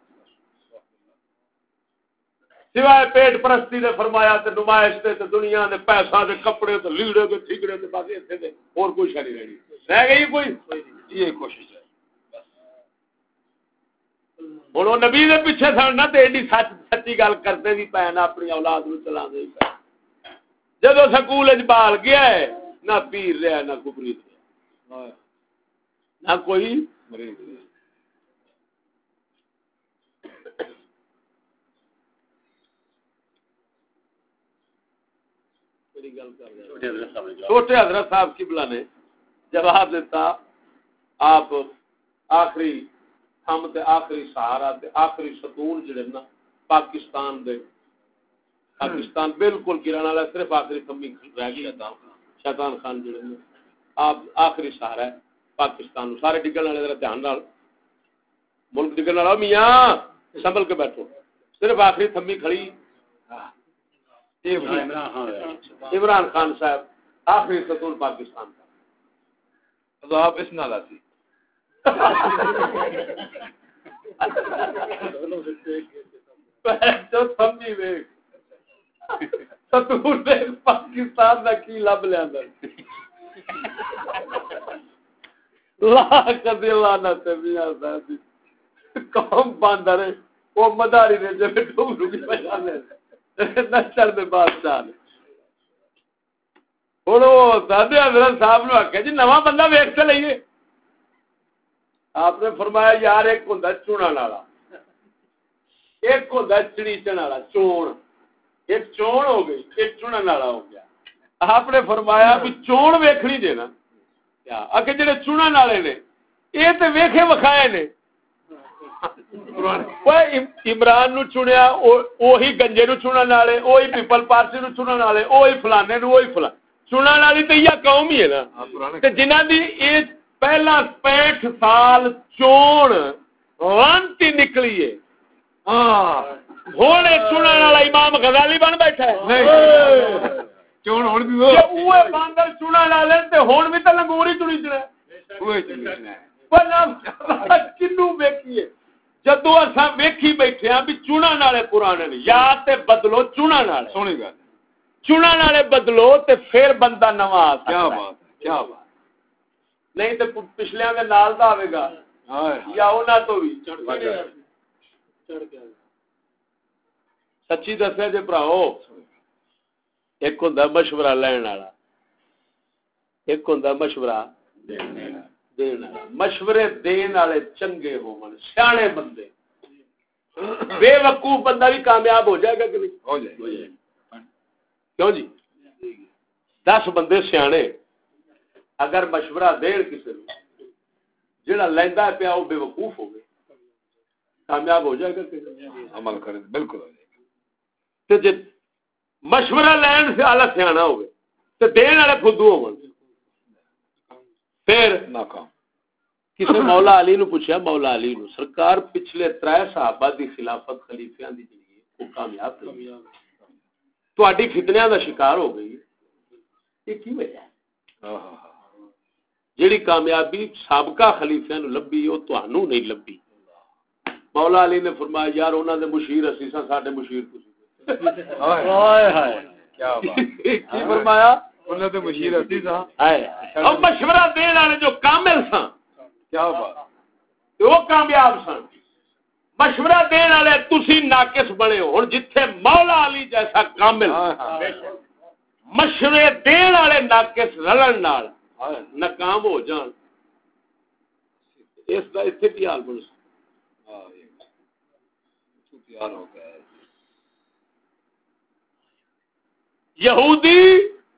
سوائے پیٹ پرستی نے فرمایا تے نمائش تے دنیا دے پیسہ دے کپڑے تے لیڑے تے ٹھیکڑے تے بس ایتھے دے اور کوئی شے نہیں رہی رہ گئی کوئی یہ کوشش ہے ہن او نبی دے پیچھے سن نہ تے ایڈی سچی گل کرتے بھی پے نہ اپنی اولاد نو چلاندے بھی پے جدوں سکول وچ بال گیا ہے نہ پیر رہیا نہ کوئی مرید رہیا نہ کوئی مرید رہیا چھوٹے حضرت صاحب قبلہ نے جواب دیتا آپ آخری ہم تے آخری سہارا تے آخری ستون جڑے نا پاکستان دے پاکستان بالکل گران والا صرف آخری کمی رہ گئی شیطان خان جڑے نے آپ آخری سہارا ہے پاکستان سارے ڈگن والے ذرا دھیان نال ملک ڈگن والا میاں سنبھل کے بیٹھو صرف آخری تھمی کھڑی عمران خان صاحب آخری ستون پاکستان کا تو آپ اس نال آتی جو سمجھی وے ستور نے پاکستان دا کی لب لیا لا کدی لعنت میاں صاحب قوم باندر وہ مداری نے جب ڈوبرو کی پہچانے نچر دے بادشاہ نے ہن وہ دادے حضرت صاحب نے آکھیا جی نواں بندہ ویکھ تے لئیے آپ نے فرمایا یار ایک ہوندا چونن والا ایک ہوندا چڑیچن والا چون ایک چون ہو گئی ایک چنن والا ہو گیا آپ نے فرمایا بھی چون ویکھنی جے نا کیا اگے جڑے چنن والے نے یہ تے ویکھے وکھائے نے عمران نو چنیا وہی گنجے نو چنن والے وہی پیپل پارٹی نو چنن والے وہی فلانے نو وہی فلاں چنن والی تے یہ قوم ہی ہے نا تے جنہاں دی ایج پہلا 65 سال چون رانتی نکلی ہے ہاں ہن چنن والا امام غزالی بن بیٹھا ہے چون ہن بھی اوے باندر چنن والے تے ہن بھی تے لنگور ہی چنی چنا اوے چننا ہے کنو ویکھیے جدوں اساں ویکھی بیٹھے ہاں بھی چنن والے پرانے نے یا تے بدلو چنن والے سونی گل چنن والے بدلو تے پھر بندہ نواں آ سکتا ہے کیا بات کیا بات نہیں تے پچھلیاں دے نال دا آوے گا یا انہاں تو بھی چڑھ کے سچی دسیا جے بھراؤ ایک ہوندا مشورہ لین والا ایک ہوندا مشورہ دین والا مشورے دین والے چنگے ہون سیانے بندے بے وقوف بندہ بھی کامیاب ہو جائے گا کہ نہیں ہو جائے کیوں جی 10 بندے سیانے اگر مشورہ دین کسی نو جڑا لیندا پیا او بے وقوف ہوے کامیاب ہو جائے گا کہ عمل کرے بالکل ہو جائے گا تے جے مشورہ لین سے اعلی سیاںا ہوے تے دین والے فدو ہون پھر ناکام کسی مولا علی نو پوچھا مولا علی نو سرکار پچھلے 3 صحابہ دی خلافت خلیفیاں دی جڑی ہے او کامیاب ہوئی تہاڈی فتنیاں دا شکار ہو گئی یہ کی وجہ ہے جیڑی کامیابی سابقہ خلیفیاں نو لبھی او تانوں نہیں لبھی مولا علی نے فرمایا یار انہاں دے مشیر اسی ساں ساڈے مشیر تسی ہائے ہائے کیا بات کی فرمایا انہاں دے مشیر اسی ساں ہائے اب مشورہ دین والے جو کامل ساں کیا بات وہ کامیاب سن مشورہ دین والے تسی ناقص بنے ہو ہن جتھے مولا علی جیسا کامل مشورے دین والے ناقص رلن نال ناکام ہو جان اس دا ایتھے کی حال بن تیار ہو گیا یہودی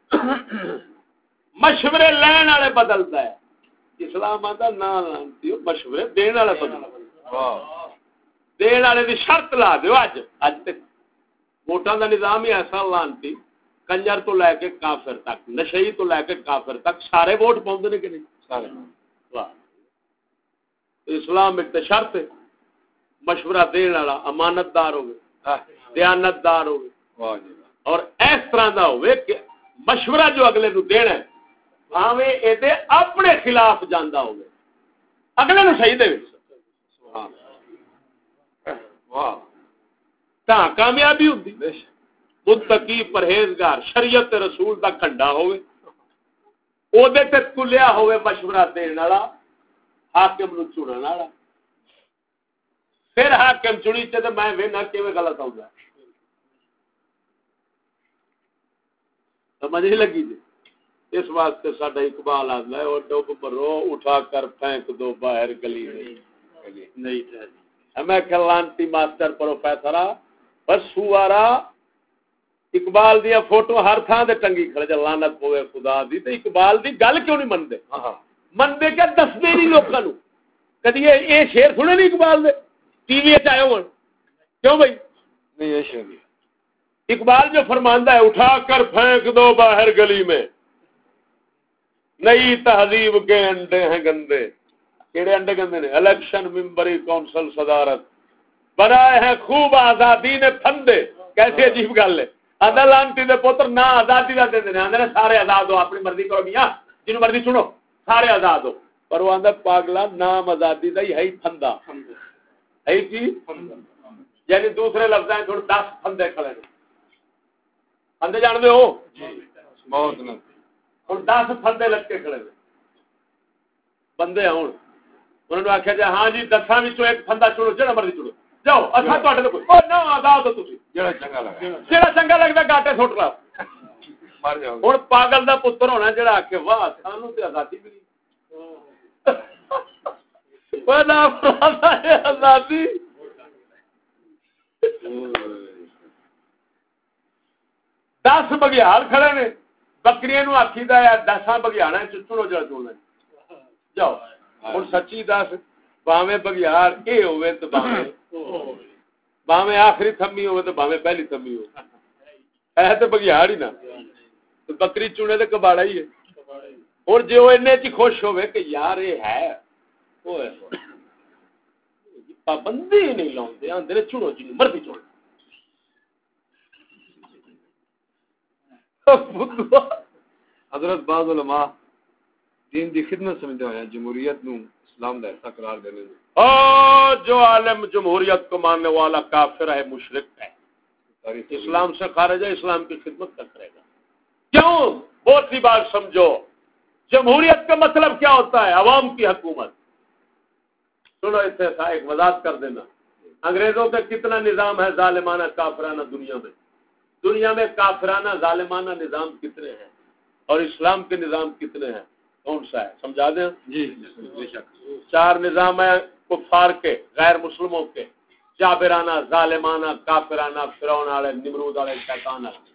مشورے لین والے بدلتا ہے اسلام آتا نہ لانتی مشورے دین والے بدلتا دین والے دی شرط لا دیو اج تک ووٹاں دا نظام ہی ایسا لانتی کنجر تو لے کے کافر تک نشئی تو لے کے کافر تک سارے ووٹ پاؤندے نے کہ نہیں سارے واہ اسلام ایک شرط ہے مشورہ دین والا امانت دار ہوے دیانت دار ہوے واہ جی اور اس طرح دا ہوے کہ مشورہ جو اگلے نو دینا ہے بھاویں اے دے اپنے خلاف جاندا ہوے اگلے نو صحیح دے سبحان واہ تا کامیابی ہوندی متقی پرہیزگار شریعت رسول دا کنڈا ہوے او دے تے تلیا ہوے مشورہ دین والا حاکم نو چنن والا پھر حاکم چنی تے میں وینا کیویں غلط ہوندا سمجھ نہیں لگی جی اس واسطے ساڈا اقبال آندا ہے اور ڈوب مرو اٹھا کر پھینک دو باہر گلی میں نہیں تھا میں کلانتی ماسٹر پروفیسرا بس سوارا اقبال دیا فوٹو ہر تھان تے ٹنگی کھڑے تے لعنت ہوے خدا دی تے اقبال دی گل کیوں نہیں مندے مندے کیا دسدے نہیں لوکاں نو کدی اے شعر سنے نہیں اقبال دے ٹی وی تے آئے ہون کیوں بھائی نہیں یہ شعر اقبال جو فرماندا ہے اٹھا کر پھینک دو باہر گلی میں نئی تہذیب کے انڈے ہیں گندے کیڑے انڈے گندے نے الیکشن ممبری کونسل صدارت بنائے ہیں خوب آزادی نے پھندے کیسے عجیب گل ہے آدھا لانتی دے پتر نہ آزادی دا دے دے نے سارے آزاد ہو اپنی مرضی کرو میاں جنوں مرضی سنو سارے آزاد ہو پر وہ آندا پاگلا نام آزادی دا ہی پھندا ہے کی یعنی دوسرے لفظاں تھوڑے 10 پھندے کھڑے نے پھندے جانتے ہو بہت نہ ہوں 10 پھندے لگ کے کھڑے بندے آن انہوں نے آخیا جی ہاں جی 10 ایک پھندا چڑو جہاں مرضی چڑو جاؤ اچھا تے کوئی نہ آزاد ہو تھی جہاں چنگا لگتا گاٹے سٹ لا ہوں پاگل کا پتر ہونا جہاں آ کے واہ سانو تو آزادی ملی آزادی 10 بگیار کھڑے نے بکریاں نو آخی دا 10 بگیاڑا چڑو جڑا چڑنا جاؤ ہوں سچی دس باویں بگیار یہ ہوئے تو باویں آخری تھمی ہوئے تو باویں پہلی تھمی ہو ہے تو بگیار ہی نا تو بکری چونے تو کباڑا ہی ہے اور جی وہ ان خوش ہوئے کہ یار یہ ہے پابندی نہیں لاؤتے آدھے چڑو جی مرضی چڑ حضرت بعض علماء دین دی خدمت سمجھتے ہیں جمہوریت نو اسلام دا ایسا قرار دینے جو عالم جمہوریت کو ماننے والا کافر ہے مشرک ہے اسلام سے خارج ہے اسلام کی خدمت نہ کرے گا کیوں بہت سی بات سمجھو جمہوریت کا مطلب کیا ہوتا ہے عوام کی حکومت سنو اس سے ایک وضاحت کر دینا انگریزوں کا کتنا نظام ہے ظالمانہ کافرانہ دنیا میں کافرانہ ظالمانہ نظام کتنے ہیں اور اسلام کے نظام کتنے ہیں کون سا ہے سمجھا دیں جی بے شک 4 نظام ہیں کفار کے غیر مسلموں کے جابرانہ ظالمانہ کافرانہ فرعون والے نمرود والے شیطان والے